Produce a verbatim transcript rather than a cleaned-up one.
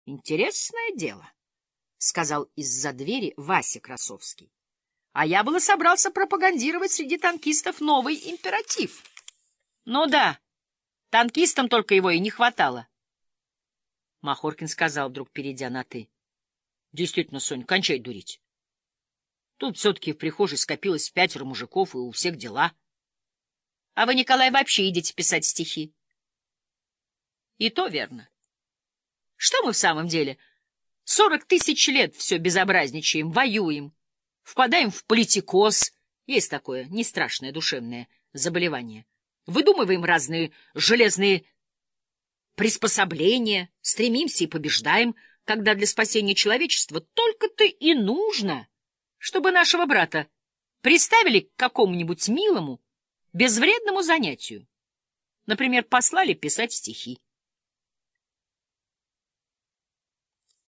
— Интересное дело, — сказал из-за двери Вася Красовский. — А я было собрался пропагандировать среди танкистов новый императив. Ну да, танкистам только его и не хватало. Махоркин сказал, вдруг перейдя на «ты». — Действительно, Соня, кончай дурить. Тут все-таки в прихожей скопилось пятеро мужиков, и у всех дела. А вы, Николай, вообще идете писать стихи. И то верно. Что мы в самом деле? Сорок тысяч лет все безобразничаем, воюем, впадаем в политикоз. Есть такое не страшное душевное заболевание. Выдумываем разные железные приспособления, стремимся и побеждаем, когда для спасения человечества только-то и нужно, чтобы нашего брата приставили к какому-нибудь милому, безвредному занятию. Например, послали писать стихи.